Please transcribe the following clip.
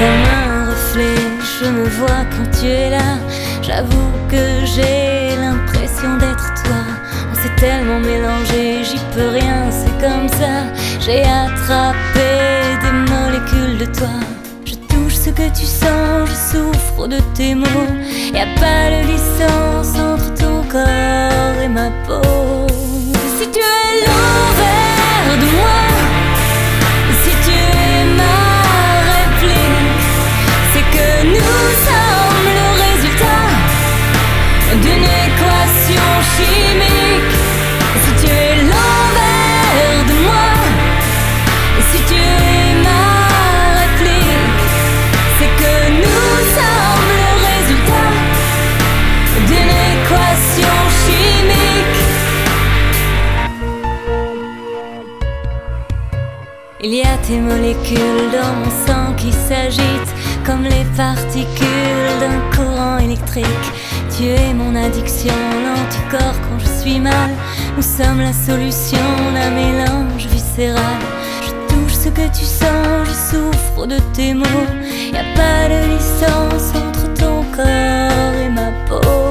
comme un reflet, je me vois quand tu es là. J'avoue que j'ai l'impression d'être toi. On s'est tellement mélangé, j'y peux rien, c'est comme ça. J'ai attrapé des molécules de toi. Je touche ce que tu sens, je souffre de tes mots. Y'a pas de licence entre ton corps et ma peau. Si tu es l'envers de moi, si tu es ma réplique, c'est que nous sommes le résultat d'une équation chimique. Si tu es l'envers de moi, si tu es ma réplique, c'est que nous sommes le résultat d'une équation chimique. Il y a tes molécules dans mon sang qui s'agitent comme les particules d'un courant électrique. Tu es mon addiction, l'anticorps quand je suis mal. Nous sommes la solution d'un mélange viscéral. Je touche ce que tu sens, je souffre de tes mots. Y'a pas de licence entre ton corps et ma peau.